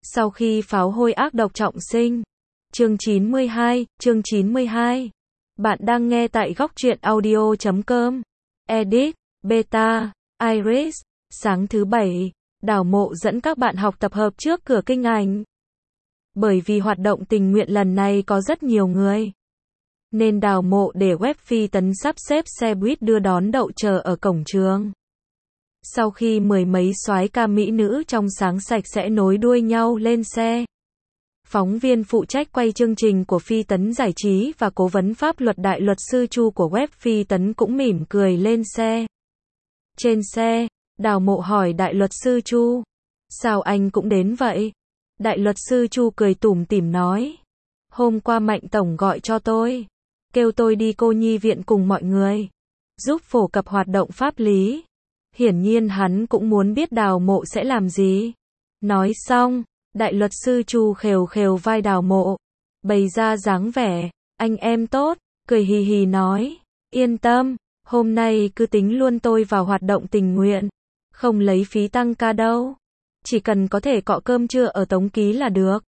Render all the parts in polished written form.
Sau khi pháo hôi ác độc trọng sinh. Chương 92. Bạn đang nghe tại góc truyện audio.com. Edit, Beta, Iris. Sáng thứ Bảy, Đào Mộ dẫn các bạn học tập hợp trước cửa kinh ảnh. Bởi vì hoạt động tình nguyện lần này có rất nhiều người, nên Đào Mộ để web Phi Tấn sắp xếp xe buýt đưa đón đậu chờ ở cổng trường. Sau khi mười mấy soái ca mỹ nữ trong sáng sạch sẽ nối đuôi nhau lên xe, phóng viên phụ trách quay chương trình của Phi Tấn Giải trí và cố vấn pháp luật đại luật sư Chu của web Phi Tấn cũng mỉm cười lên xe. Trên xe, Đào Mộ hỏi đại luật sư Chu, sao anh cũng đến vậy? Đại luật sư Chu cười tủm tỉm nói, hôm qua Mạnh Tổng gọi cho tôi, kêu tôi đi cô nhi viện cùng mọi người, giúp phổ cập hoạt động pháp lý. Hiển nhiên hắn cũng muốn biết Đào Mộ sẽ làm gì. Nói xong, đại luật sư Chu khều khều vai Đào Mộ, bày ra dáng vẻ, anh em tốt, cười hì hì nói, yên tâm, hôm nay cứ tính luôn tôi vào hoạt động tình nguyện, không lấy phí tăng ca đâu, chỉ cần có thể cọ cơm trưa ở Tống Ký là được.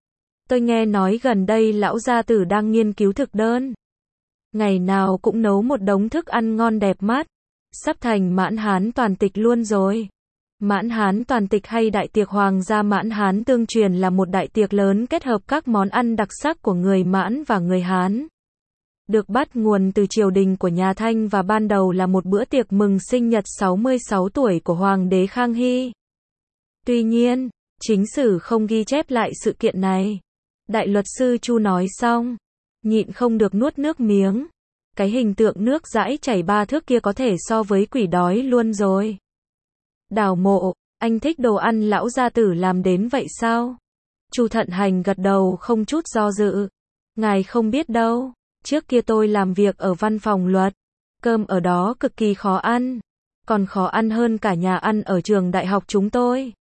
Tôi nghe nói gần đây lão gia tử đang nghiên cứu thực đơn, ngày nào cũng nấu một đống thức ăn ngon đẹp mắt, sắp thành Mãn Hán toàn tịch luôn rồi. Mãn Hán toàn tịch hay đại tiệc Hoàng gia Mãn Hán tương truyền là một đại tiệc lớn kết hợp các món ăn đặc sắc của người Mãn và người Hán. Được bắt nguồn từ triều đình của nhà Thanh và ban đầu là một bữa tiệc mừng sinh nhật 66 tuổi của Hoàng đế Khang Hy. Tuy nhiên, chính sử không ghi chép lại sự kiện này. Đại luật sư Chu nói xong, nhịn không được nuốt nước miếng. Cái hình tượng nước dãi chảy 3 thước kia có thể so với quỷ đói luôn rồi. Đào Mộ, anh thích đồ ăn lão gia tử làm đến vậy sao? Chu Thận Hành gật đầu không chút do dự. Ngài không biết đâu, trước kia tôi làm việc ở văn phòng luật, cơm ở đó cực kỳ khó ăn, còn khó ăn hơn cả nhà ăn ở trường đại học chúng tôi.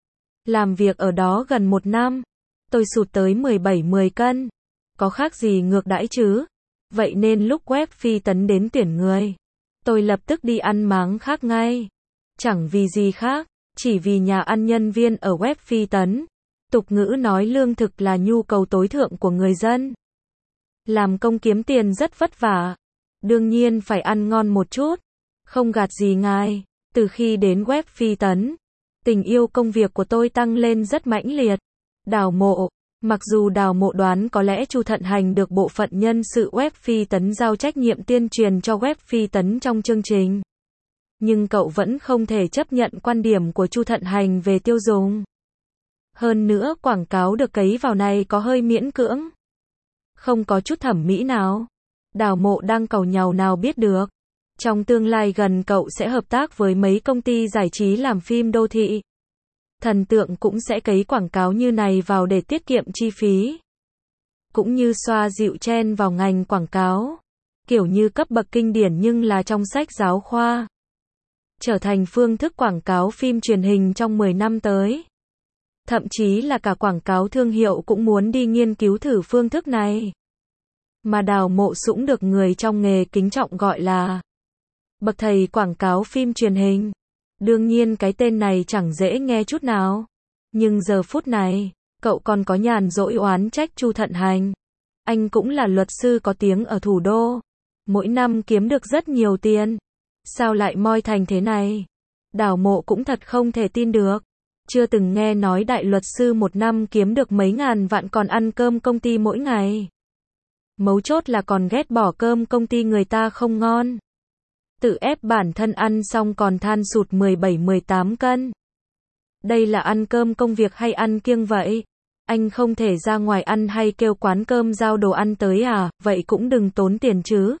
Làm việc ở đó gần 1 năm, tôi sụt tới 17-10 cân, có khác gì ngược đãi chứ? Vậy nên lúc web Phi Tấn đến tuyển người, tôi lập tức đi ăn máng khác ngay. Chẳng vì gì khác, chỉ vì nhà ăn nhân viên ở web Phi Tấn. Tục ngữ nói lương thực là nhu cầu tối thượng của người dân. Làm công kiếm tiền rất vất vả, đương nhiên phải ăn ngon một chút. Không gạt gì ngài, từ khi đến web Phi Tấn, tình yêu công việc của tôi tăng lên rất mãnh liệt. Đào Mộ, mặc dù Đào Mộ đoán có lẽ Chu Thận Hành được bộ phận nhân sự web Phi Tấn giao trách nhiệm tuyên truyền cho web Phi Tấn trong chương trình, nhưng cậu vẫn không thể chấp nhận quan điểm của Chu Thận Hành về tiêu dùng. Hơn nữa quảng cáo được cấy vào này có hơi miễn cưỡng, không có chút thẩm mỹ nào. Đào Mộ đang càu nhàu nào biết được, trong tương lai gần cậu sẽ hợp tác với mấy công ty giải trí làm phim đô thị. Thần tượng cũng sẽ cấy quảng cáo như này vào để tiết kiệm chi phí, cũng như xoa dịu trend vào ngành quảng cáo, kiểu như cấp bậc kinh điển nhưng là trong sách giáo khoa, trở thành phương thức quảng cáo phim truyền hình trong 10 năm tới. Thậm chí là cả quảng cáo thương hiệu cũng muốn đi nghiên cứu thử phương thức này. Mà Đào Mộ cũng được người trong nghề kính trọng gọi là bậc thầy quảng cáo phim truyền hình. Đương nhiên cái tên này chẳng dễ nghe chút nào. Nhưng giờ phút này, cậu còn có nhàn rỗi oán trách Chu Thận Hành. Anh cũng là luật sư có tiếng ở thủ đô, mỗi năm kiếm được rất nhiều tiền. Sao lại moi thành thế này? Đào Mộ cũng thật không thể tin được. Chưa từng nghe nói đại luật sư 1 năm kiếm được mấy ngàn vạn còn ăn cơm công ty mỗi ngày. Mấu chốt là còn ghét bỏ cơm công ty người ta không ngon. Tự ép bản thân ăn xong còn than sụt 17-18 cân. Đây là ăn cơm công việc hay ăn kiêng vậy? Anh không thể ra ngoài ăn hay kêu quán cơm giao đồ ăn tới à? Vậy cũng đừng tốn tiền chứ.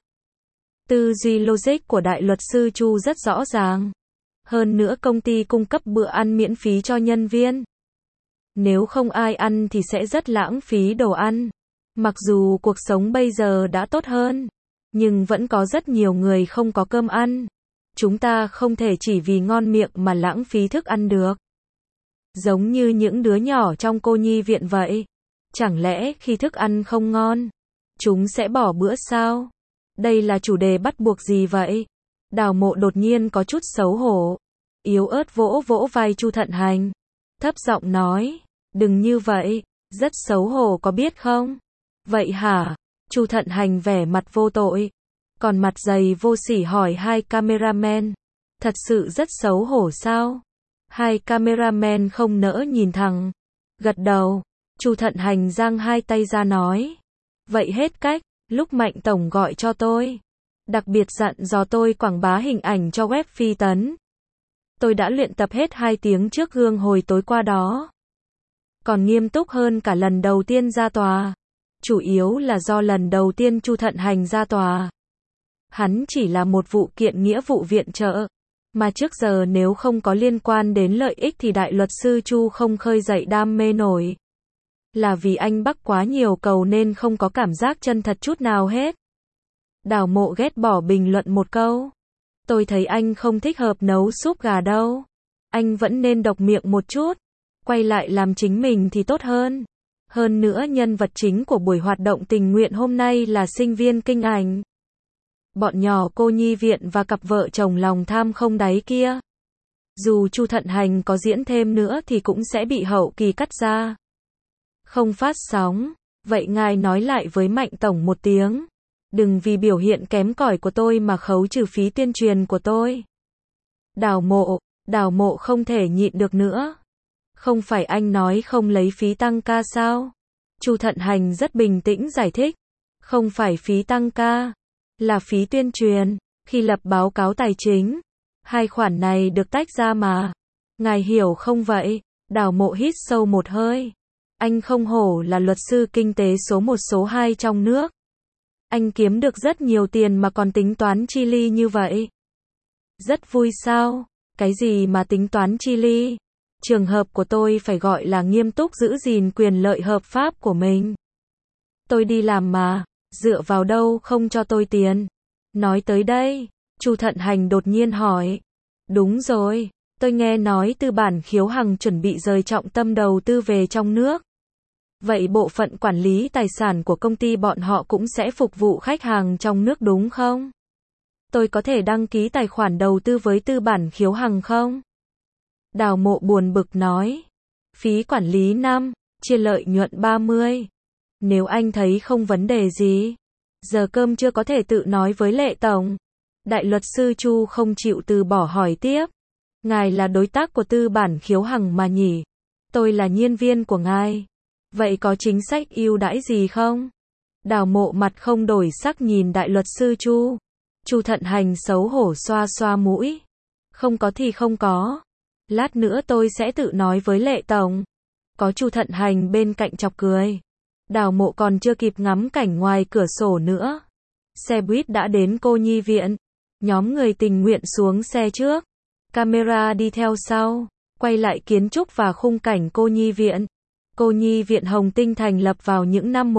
Tư duy logic của đại luật sư Chu rất rõ ràng. Hơn nữa công ty cung cấp bữa ăn miễn phí cho nhân viên. Nếu không ai ăn thì sẽ rất lãng phí đồ ăn. Mặc dù cuộc sống bây giờ đã tốt hơn, nhưng vẫn có rất nhiều người không có cơm ăn. Chúng ta không thể chỉ vì ngon miệng mà lãng phí thức ăn được. Giống như những đứa nhỏ trong cô nhi viện vậy. Chẳng lẽ khi thức ăn không ngon, chúng sẽ bỏ bữa sao? Đây là chủ đề bắt buộc gì vậy? Đào Mộ đột nhiên có chút xấu hổ, yếu ớt vỗ vỗ vai Chu Thận Hành, thấp giọng nói, Đừng như vậy, rất xấu hổ có biết không? Vậy hả? Chu Thận Hành vẻ mặt vô tội, còn mặt dày vô sỉ hỏi hai cameraman. Thật sự rất xấu hổ sao? Hai cameraman không nỡ nhìn thẳng, gật đầu. Chu Thận Hành giang hai tay ra nói. Vậy hết cách, lúc Mạnh Tổng gọi cho tôi, đặc biệt dặn dò tôi quảng bá hình ảnh cho web Phi Tấn. Tôi đã luyện tập hết 2 tiếng trước gương hồi tối qua đó. Còn nghiêm túc hơn cả lần đầu tiên ra tòa. Chủ yếu là do lần đầu tiên Chu Thận Hành ra tòa, hắn chỉ là một vụ kiện nghĩa vụ viện trợ, mà trước giờ nếu không có liên quan đến lợi ích thì đại luật sư Chu không khơi dậy đam mê nổi. Là vì anh bắc quá nhiều cầu nên không có cảm giác chân thật chút nào hết. Đào Mộ ghét bỏ bình luận một câu. Tôi thấy anh không thích hợp nấu súp gà đâu. Anh vẫn nên độc miệng một chút. Quay lại làm chính mình thì tốt hơn. Hơn nữa nhân vật chính của buổi hoạt động tình nguyện hôm nay là sinh viên kinh ảnh. Bọn nhỏ cô nhi viện và cặp vợ chồng lòng tham không đáy kia. Dù Chu Thận Hành có diễn thêm nữa thì cũng sẽ bị hậu kỳ cắt ra. Không phát sóng. Vậy ngài nói lại với Mạnh Tổng một tiếng. Đừng vì biểu hiện kém cỏi của tôi mà khấu trừ phí tuyên truyền của tôi. Đào Mộ không thể nhịn được nữa. Không phải anh nói không lấy phí tăng ca sao? Chu Thận Hành rất bình tĩnh giải thích. Không phải phí tăng ca, là phí tuyên truyền, khi lập báo cáo tài chính. 2 khoản này được tách ra mà. Ngài hiểu không vậy? Đào Mộ hít sâu một hơi. Anh không hổ là luật sư kinh tế số 1 số 2 trong nước. Anh kiếm được rất nhiều tiền mà còn tính toán chi ly như vậy. Rất vui sao? Cái gì mà tính toán chi ly? Trường hợp của tôi phải gọi là nghiêm túc giữ gìn quyền lợi hợp pháp của mình. Tôi đi làm mà, dựa vào đâu không cho tôi tiền? Nói tới đây, Chu Thận Hành đột nhiên hỏi. Đúng rồi, tôi nghe nói tư bản Khiếu Hằng chuẩn bị rời trọng tâm đầu tư về trong nước. Vậy bộ phận quản lý tài sản của công ty bọn họ cũng sẽ phục vụ khách hàng trong nước đúng không? Tôi có thể đăng ký tài khoản đầu tư với tư bản Khiếu Hằng không? Đào Mộ buồn bực nói. Phí quản lý 5, chia lợi nhuận 30. Nếu anh thấy không vấn đề gì, giờ cơm chưa có thể tự nói với Lệ Tổng. Đại luật sư Chu không chịu từ bỏ hỏi tiếp. Ngài là đối tác của tư bản Khiếu Hằng mà nhỉ? Tôi là nhân viên của ngài. Vậy có chính sách ưu đãi gì không? Đào Mộ mặt không đổi sắc nhìn đại luật sư Chu. Chu Thận Hành xấu hổ xoa xoa mũi. Không có thì không có. Lát nữa tôi sẽ tự nói với Lệ Tổng. Có Chu Thận Hành bên cạnh chọc cười. Đào Mộ còn chưa kịp ngắm cảnh ngoài cửa sổ nữa. Xe buýt đã đến cô nhi viện. Nhóm người tình nguyện xuống xe trước. Camera đi theo sau. Quay lại kiến trúc và khung cảnh cô nhi viện. Cô nhi viện Hồng Tinh thành lập vào những năm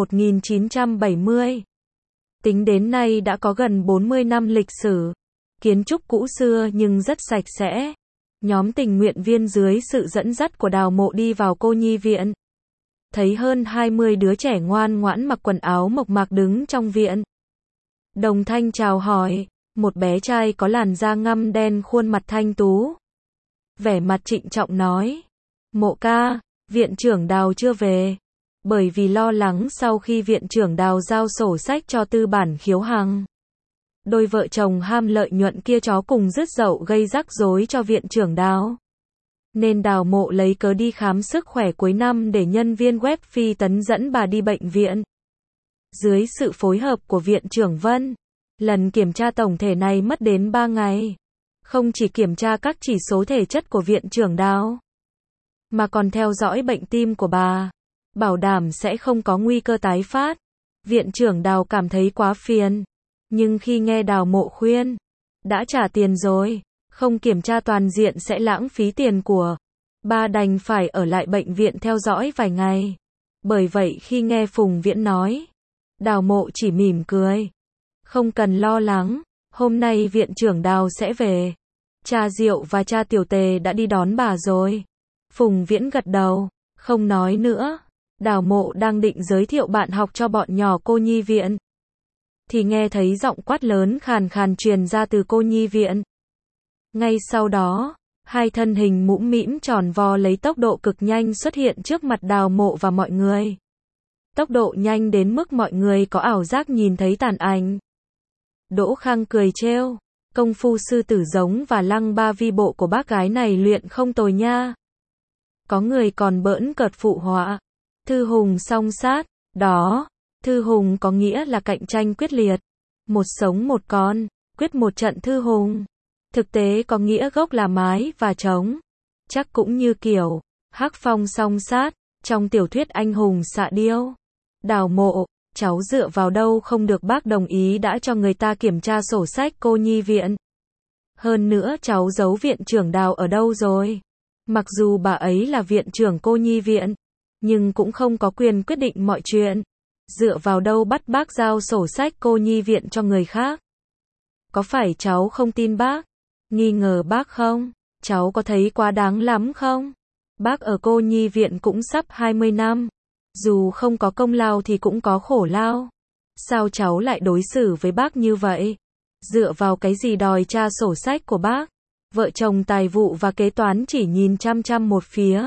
1970. Tính đến nay đã có gần 40 năm lịch sử. Kiến trúc cũ xưa nhưng rất sạch sẽ. Nhóm tình nguyện viên dưới sự dẫn dắt của Đào Mộ đi vào cô nhi viện. Thấy hơn 20 đứa trẻ ngoan ngoãn mặc quần áo mộc mạc đứng trong viện. Đồng thanh chào hỏi. Một bé trai có làn da ngăm đen khuôn mặt thanh tú. Vẻ mặt trịnh trọng nói. Mộ ca, viện trưởng Đào chưa về. Bởi vì lo lắng sau khi viện trưởng Đào giao sổ sách cho tư bản Khiếu Hằng. Đôi vợ chồng ham lợi nhuận kia chó cùng rứt dậu gây rắc rối cho viện trưởng Đào. Nên Đào Mộ lấy cớ đi khám sức khỏe cuối năm để nhân viên web Phi Tấn dẫn bà đi bệnh viện. Dưới sự phối hợp của viện trưởng Vân, lần kiểm tra tổng thể này mất đến 3 ngày. Không chỉ kiểm tra các chỉ số thể chất của viện trưởng Đào, mà còn theo dõi bệnh tim của bà, bảo đảm sẽ không có nguy cơ tái phát. Viện trưởng Đào cảm thấy quá phiền, nhưng khi nghe Đào Mộ khuyên, đã trả tiền rồi, không kiểm tra toàn diện sẽ lãng phí tiền của bà, đành phải ở lại bệnh viện theo dõi vài ngày. Bởi vậy khi nghe Phùng Viễn nói, Đào Mộ chỉ mỉm cười. Không cần lo lắng, hôm nay viện trưởng Đào sẽ về. Cha Diệu và cha Tiểu Tề đã đi đón bà rồi. Phùng Viễn gật đầu, không nói nữa. Đào Mộ đang định giới thiệu bạn học cho bọn nhỏ cô nhi viện, thì nghe thấy giọng quát lớn khàn khàn truyền ra từ cô nhi viện. Ngay sau đó, Hai thân hình mũm mĩm tròn vo lấy tốc độ cực nhanh xuất hiện trước mặt Đào Mộ và mọi người. Tốc độ nhanh đến mức mọi người có ảo giác nhìn thấy tàn ảnh. Đỗ Khang cười trêu, công phu sư tử giống và lăng ba vi bộ của bác gái này luyện không tồi nha. Có người còn bỡn cợt phụ họa, thư hùng song sát, đó, thư hùng có nghĩa là cạnh tranh quyết liệt, một sống một con, quyết một trận thư hùng. Thực tế có nghĩa gốc là mái và trống, chắc cũng như kiểu Hắc Phong song sát trong tiểu thuyết anh hùng xạ điêu. Đào Mộ, cháu dựa vào đâu không được bác đồng ý đã cho người ta kiểm tra sổ sách cô nhi viện. Hơn nữa cháu giấu viện trưởng Đào ở đâu rồi? Mặc dù bà ấy là viện trưởng cô nhi viện, nhưng cũng không có quyền quyết định mọi chuyện. Dựa vào đâu bắt bác giao sổ sách cô nhi viện cho người khác? Có phải cháu không tin bác? Nghi ngờ bác không? Cháu có thấy quá đáng lắm không? Bác ở cô nhi viện cũng sắp 20 năm. Dù không có công lao thì cũng có khổ lao. Sao cháu lại đối xử với bác như vậy? Dựa vào cái gì đòi tra sổ sách của bác? Vợ chồng tài vụ và kế toán chỉ nhìn chăm chăm một phía.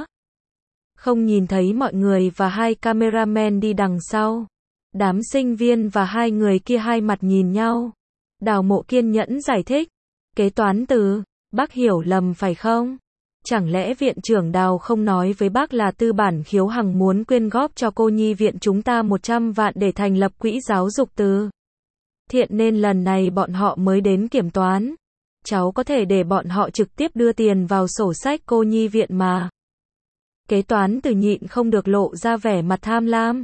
Không nhìn thấy mọi người và hai cameraman đi đằng sau. Đám sinh viên và hai người kia hai mặt nhìn nhau. Đào Mộ kiên nhẫn giải thích. Kế toán Từ, bác hiểu lầm phải không? Chẳng lẽ viện trưởng Đào không nói với bác là Tư Bản Khiếu Hằng muốn quyên góp cho cô nhi viện chúng ta 100 vạn để thành lập quỹ giáo dục từ thiện nên lần này bọn họ mới đến kiểm toán. Cháu có thể để bọn họ trực tiếp đưa tiền vào sổ sách cô nhi viện mà. Kế toán Từ nhịn không được lộ ra vẻ mặt tham lam.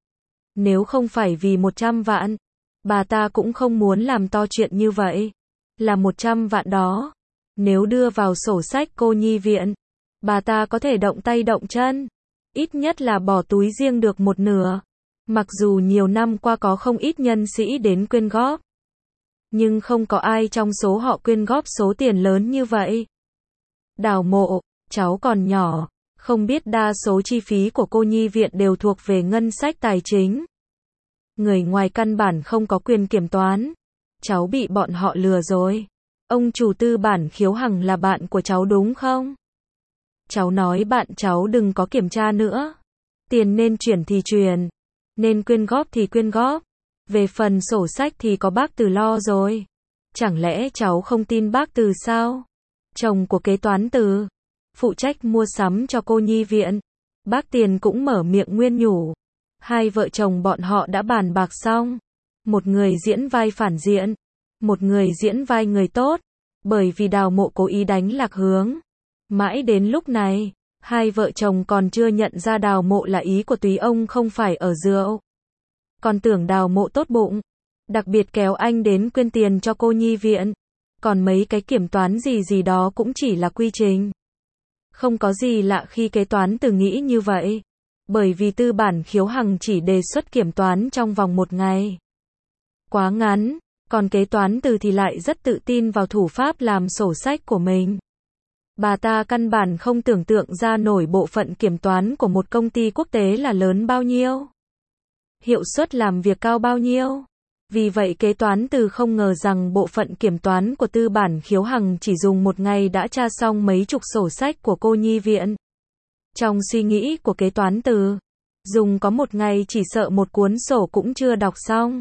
Nếu không phải vì 100 vạn, bà ta cũng không muốn làm to chuyện như vậy. Là 100 vạn đó. Nếu đưa vào sổ sách cô nhi viện, bà ta có thể động tay động chân. Ít nhất là bỏ túi riêng được một nửa. Mặc dù nhiều năm qua có không ít nhân sĩ đến quyên góp, nhưng không có ai trong số họ quyên góp số tiền lớn như vậy. Đào Mộ, cháu còn nhỏ, không biết đa số chi phí của cô nhi viện đều thuộc về ngân sách tài chính. Người ngoài căn bản không có quyền kiểm toán. Cháu bị bọn họ lừa rồi. Ông chủ Tư Bản Khiếu Hằng là bạn của cháu đúng không? Cháu nói bạn cháu đừng có kiểm tra nữa. Tiền nên chuyển thì chuyển, nên quyên góp thì quyên góp. Về phần sổ sách thì có bác Từ lo rồi. Chẳng lẽ cháu không tin bác Từ sao? Chồng của kế toán Từ, phụ trách mua sắm cho cô nhi viện. Bác Tiền cũng mở miệng nguyên nhủ. Hai vợ chồng bọn họ đã bàn bạc xong. Một người diễn vai phản diện, một người diễn vai người tốt, bởi vì Đào Mộ cố ý đánh lạc hướng. Mãi đến lúc này, hai vợ chồng còn chưa nhận ra Đào Mộ là ý của Túy ông không phải ở rượu. Còn tưởng Đào Mộ tốt bụng, đặc biệt kéo anh đến quyên tiền cho cô nhi viện. Còn mấy cái kiểm toán gì gì đó cũng chỉ là quy trình. Không có gì lạ khi kế toán Từ nghĩ như vậy. Bởi vì Tư Bản Khiếu Hằng chỉ đề xuất kiểm toán trong vòng 1 ngày. Quá ngắn, còn kế toán Từ thì lại rất tự tin vào thủ pháp làm sổ sách của mình. Bà ta căn bản không tưởng tượng ra nổi bộ phận kiểm toán của một công ty quốc tế là lớn bao nhiêu. Hiệu suất làm việc cao bao nhiêu. Vì vậy kế toán Từ không ngờ rằng bộ phận kiểm toán của Tư Bản Khiếu Hằng chỉ dùng 1 ngày đã tra xong mấy chục sổ sách của cô nhi viện. Trong suy nghĩ của kế toán Từ, dùng có 1 ngày chỉ sợ một cuốn sổ cũng chưa đọc xong.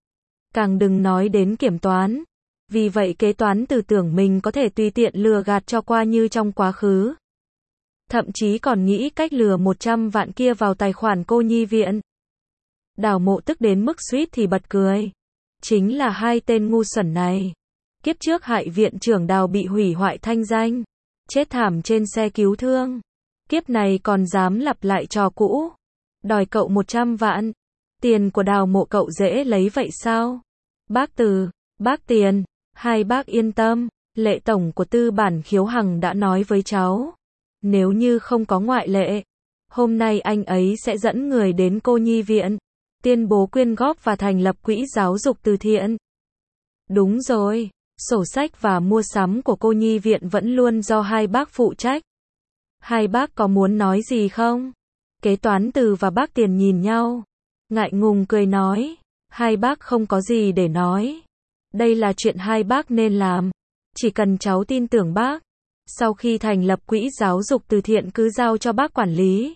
Càng đừng nói đến kiểm toán. Vì vậy kế toán Từ tưởng mình có thể tùy tiện lừa gạt cho qua như trong quá khứ. Thậm chí còn nghĩ cách lừa 100 vạn kia vào tài khoản cô nhi viện. Đào Mộ tức đến mức suýt thì bật cười. Chính là hai tên ngu xuẩn này. Kiếp trước hại viện trưởng Đào bị hủy hoại thanh danh. Chết thảm trên xe cứu thương. Kiếp này còn dám lặp lại trò cũ. Đòi cậu 100 vạn. Tiền của Đào Mộ cậu dễ lấy vậy sao? Bác Từ, bác Tiền, hai bác yên tâm. Lệ tổng của Tư Bản Khiếu Hằng đã nói với cháu. Nếu như không có ngoại lệ, hôm nay anh ấy sẽ dẫn người đến cô nhi viện, tuyên bố quyên góp và thành lập quỹ giáo dục từ thiện. Đúng rồi, sổ sách và mua sắm của cô nhi viện vẫn luôn do hai bác phụ trách. Hai bác có muốn nói gì không? Kế toán Từ và bác Tiền nhìn nhau, ngại ngùng cười nói, hai bác không có gì để nói. Đây là chuyện hai bác nên làm. Chỉ cần cháu tin tưởng bác, Sau khi thành lập quỹ giáo dục từ thiện cứ giao cho bác quản lý.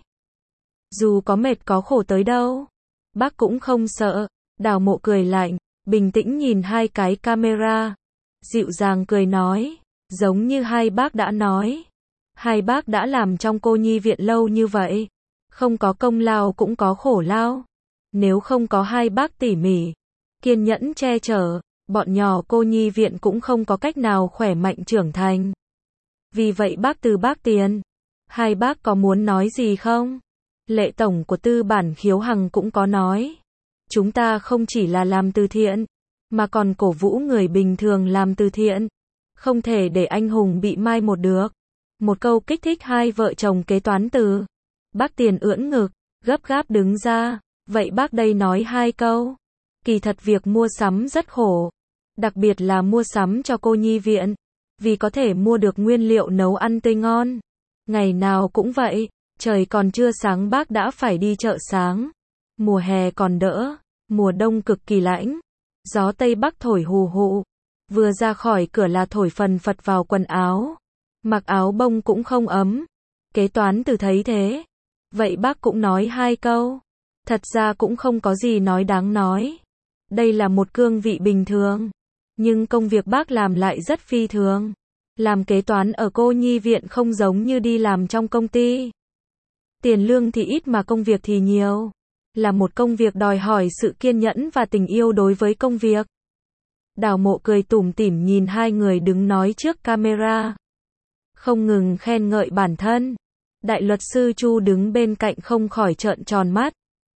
Dù có mệt có khổ tới đâu, bác cũng không sợ. Đào Mộ cười lạnh, bình tĩnh nhìn hai cái camera. Dịu dàng cười nói, giống như hai bác đã nói. Hai bác đã làm trong cô nhi viện lâu như vậy. Không có công lao cũng có khổ lao. Nếu không có hai bác tỉ mỉ, kiên nhẫn che chở, bọn nhỏ cô nhi viện cũng không có cách nào khỏe mạnh trưởng thành. Vì vậy bác Từ bác Tiền, hai bác có muốn nói gì không? Lệ tổng của Tư bản Khiếu Hằng cũng có nói. Chúng ta không chỉ là làm từ thiện, mà còn cổ vũ người bình thường làm từ thiện. Không thể để anh hùng bị mai một được. Một câu kích thích hai vợ chồng kế toán Từ. Bác Tiền ưỡn ngực, gấp gáp đứng ra. Vậy bác đây nói hai câu. Kỳ thật việc mua sắm rất khổ. Đặc biệt là mua sắm cho cô nhi viện. Vì có thể mua được nguyên liệu nấu ăn tươi ngon. Ngày nào cũng vậy, trời còn chưa sáng bác đã phải đi chợ sáng. Mùa hè còn đỡ, mùa đông cực kỳ lạnh. Gió Tây Bắc thổi hù hụ. Vừa ra khỏi cửa là thổi phần phật vào quần áo. Mặc áo bông cũng không ấm. Kế toán Từ thấy thế. Vậy bác cũng nói hai câu. Thật ra cũng không có gì nói đáng nói. Đây là một cương vị bình thường. Nhưng công việc bác làm lại rất phi thường. Làm kế toán ở cô nhi viện không giống như đi làm trong công ty. Tiền lương thì ít mà công việc thì nhiều. Là một công việc đòi hỏi sự kiên nhẫn và tình yêu đối với công việc. Đào Mộ cười tủm tỉm nhìn hai người đứng nói trước camera. Không ngừng khen ngợi bản thân. Đại luật sư Chu đứng bên cạnh không khỏi trợn tròn mắt.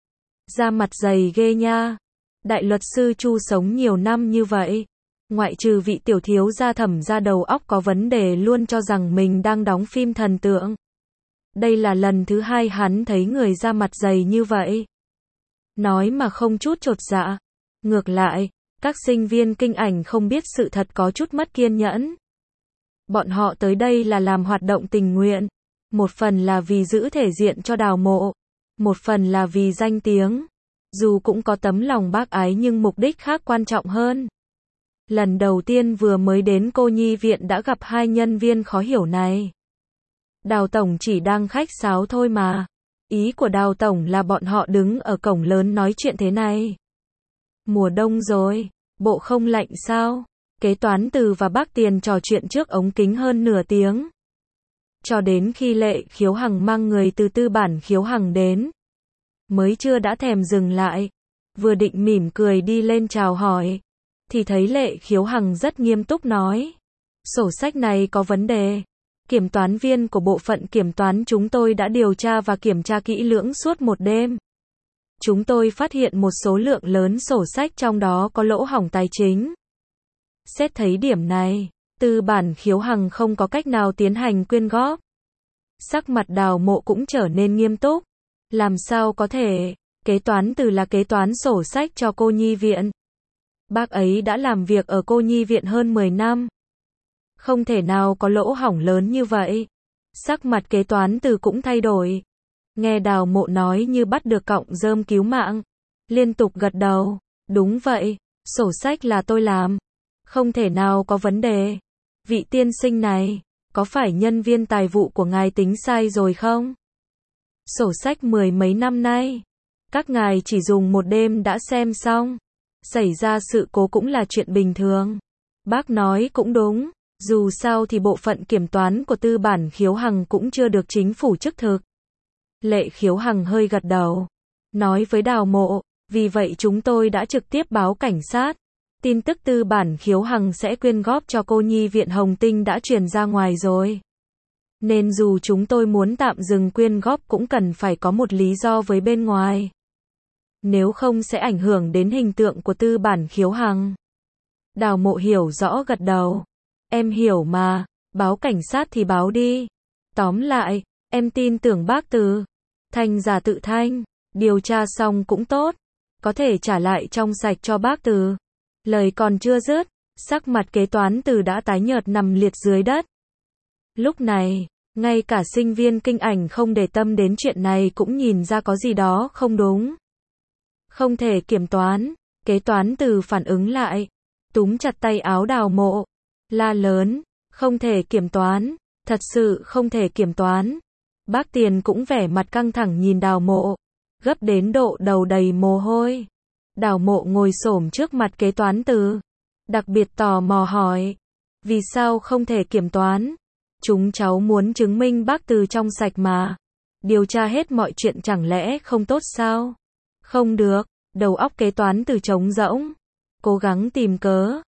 Da mặt dày ghê nha. Đại luật sư Chu sống nhiều năm như vậy. Ngoại trừ vị tiểu thiếu gia Thẩm gia đầu óc có vấn đề luôn cho rằng mình đang đóng phim thần tượng. Đây là lần thứ hai hắn thấy người da mặt dày như vậy. Nói mà không chút chột dạ. Ngược lại, các sinh viên kinh ảnh không biết sự thật có chút mất kiên nhẫn. Bọn họ tới đây là làm hoạt động tình nguyện. Một phần là vì giữ thể diện cho Đào Mộ. Một phần là vì danh tiếng. Dù cũng có tấm lòng bác ái nhưng mục đích khác quan trọng hơn. Lần đầu tiên vừa mới đến cô nhi viện đã gặp hai nhân viên khó hiểu này. Đào Tổng chỉ đang khách sáo thôi mà. Ý của Đào Tổng là bọn họ đứng ở cổng lớn nói chuyện thế này. Mùa đông rồi, bộ không lạnh sao? Kế toán Từ và bác Tiền trò chuyện trước ống kính hơn nửa tiếng. Cho đến khi Lệ Khiếu Hằng mang người từ Tư bản Khiếu Hằng đến. Mới chưa đã thèm dừng lại. Vừa định mỉm cười đi lên chào hỏi. Thì thấy Lệ Khiếu Hằng rất nghiêm túc nói. Sổ sách này có vấn đề. Kiểm toán viên của bộ phận kiểm toán chúng tôi đã điều tra và kiểm tra kỹ lưỡng suốt một đêm. Chúng tôi phát hiện một số lượng lớn sổ sách trong đó có lỗ hổng tài chính. Xét thấy điểm này, Tư bản Khiếu Hằng không có cách nào tiến hành quyên góp. Sắc mặt Đào Mộ cũng trở nên nghiêm túc. Làm sao có thể, kế toán Từ là kế toán sổ sách cho cô nhi viện. Bác ấy đã làm việc ở cô nhi viện hơn 10 năm. Không thể nào có lỗ hổng lớn như vậy. Sắc mặt kế toán Từ cũng thay đổi. Nghe Đào Mộ nói như bắt được cọng rơm cứu mạng. Liên tục gật đầu. Đúng vậy, sổ sách là tôi làm. Không thể nào có vấn đề. Vị tiên sinh này, có phải nhân viên tài vụ của ngài tính sai rồi không? Sổ sách 10 mấy năm nay. Các ngài chỉ dùng một đêm đã xem xong. Xảy ra sự cố cũng là chuyện bình thường. Bác nói cũng đúng. Dù sao thì bộ phận kiểm toán của Tư bản Khiếu Hằng cũng chưa được chính phủ chức thực. Lệ Khiếu Hằng hơi gật đầu. Nói với Đào Mộ, vì vậy chúng tôi đã trực tiếp báo cảnh sát. Tin tức Tư bản Khiếu Hằng sẽ quyên góp cho cô nhi viện Hồng Tinh đã truyền ra ngoài rồi. Nên dù chúng tôi muốn tạm dừng quyên góp cũng cần phải có một lý do với bên ngoài. Nếu không sẽ ảnh hưởng đến hình tượng của Tư bản Khiếu Hằng. Đào Mộ hiểu rõ gật đầu. Em hiểu mà, báo cảnh sát thì báo đi. Tóm lại, em tin tưởng bác Từ. Thanh giả tự thanh, điều tra xong cũng tốt. Có thể trả lại trong sạch cho bác Từ. Lời còn chưa dứt, sắc mặt kế toán Từ đã tái nhợt nằm liệt dưới đất. Lúc này, ngay cả sinh viên kinh ảnh không để tâm đến chuyện này cũng nhìn ra có gì đó không đúng. Không thể kiểm toán, kế toán Từ phản ứng lại, túm chặt tay áo Đào Mộ, la lớn, không thể kiểm toán, Thật sự không thể kiểm toán. Bác Tiền cũng vẻ mặt căng thẳng nhìn Đào Mộ, gấp đến độ đầu đầy mồ hôi. Đào Mộ ngồi xổm trước mặt kế toán Từ, đặc biệt tò mò hỏi, vì sao không thể kiểm toán? Chúng cháu muốn chứng minh bác Từ trong sạch mà. Điều tra hết mọi chuyện chẳng lẽ không tốt sao? Không được, đầu óc kế toán Từ trống rỗng, cố gắng tìm cớ,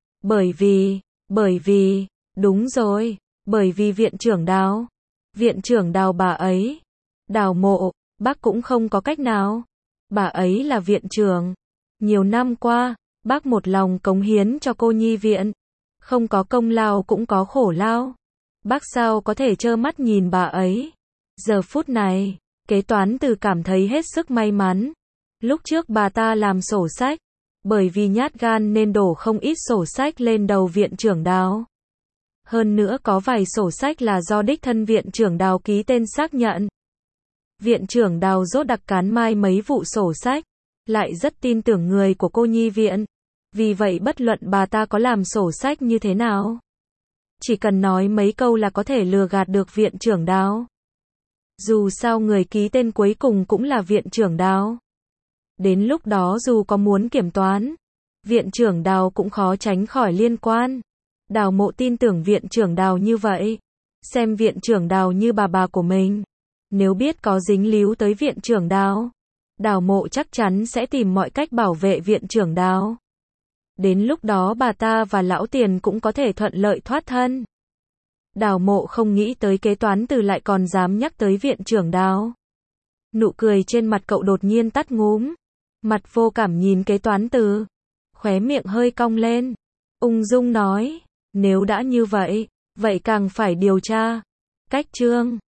bởi vì, đúng rồi, bởi vì viện trưởng Đào. Viện trưởng Đào bà ấy. Đào Mộ, bác cũng không có cách nào. Bà ấy là viện trưởng. Nhiều năm qua, bác một lòng cống hiến cho cô nhi viện. Không có công lao cũng có khổ lao. Bác sao có thể trơ mắt nhìn bà ấy. Giờ phút này, kế toán Từ cảm thấy hết sức may mắn. Lúc trước bà ta làm sổ sách, bởi vì nhát gan nên đổ không ít sổ sách lên đầu viện trưởng Đào. Hơn nữa có vài sổ sách là do đích thân viện trưởng Đào ký tên xác nhận. Viện trưởng Đào rốt đặc cán mai mấy vụ sổ sách, lại rất tin tưởng người của cô nhi viện. Vì vậy bất luận bà ta có làm sổ sách như thế nào, chỉ cần nói mấy câu là có thể lừa gạt được viện trưởng Đào. Dù sao người ký tên cuối cùng cũng là viện trưởng Đào. Đến lúc đó dù có muốn kiểm toán, viện trưởng Đào cũng khó tránh khỏi liên quan. Đào Mộ tin tưởng viện trưởng Đào như vậy, xem viện trưởng Đào như bà của mình. Nếu biết có dính líu tới viện trưởng Đào, Đào Mộ chắc chắn sẽ tìm mọi cách bảo vệ viện trưởng Đào. Đến lúc đó bà ta và lão Tiền cũng có thể thuận lợi thoát thân. Đào Mộ không nghĩ tới kế toán Từ lại còn dám nhắc tới viện trưởng Đào. Nụ cười trên mặt cậu đột nhiên tắt ngúm. Mặt vô cảm nhìn kế toán Từ, khóe miệng hơi cong lên, ung dung nói, nếu đã như vậy, vậy càng phải điều tra. Cách chương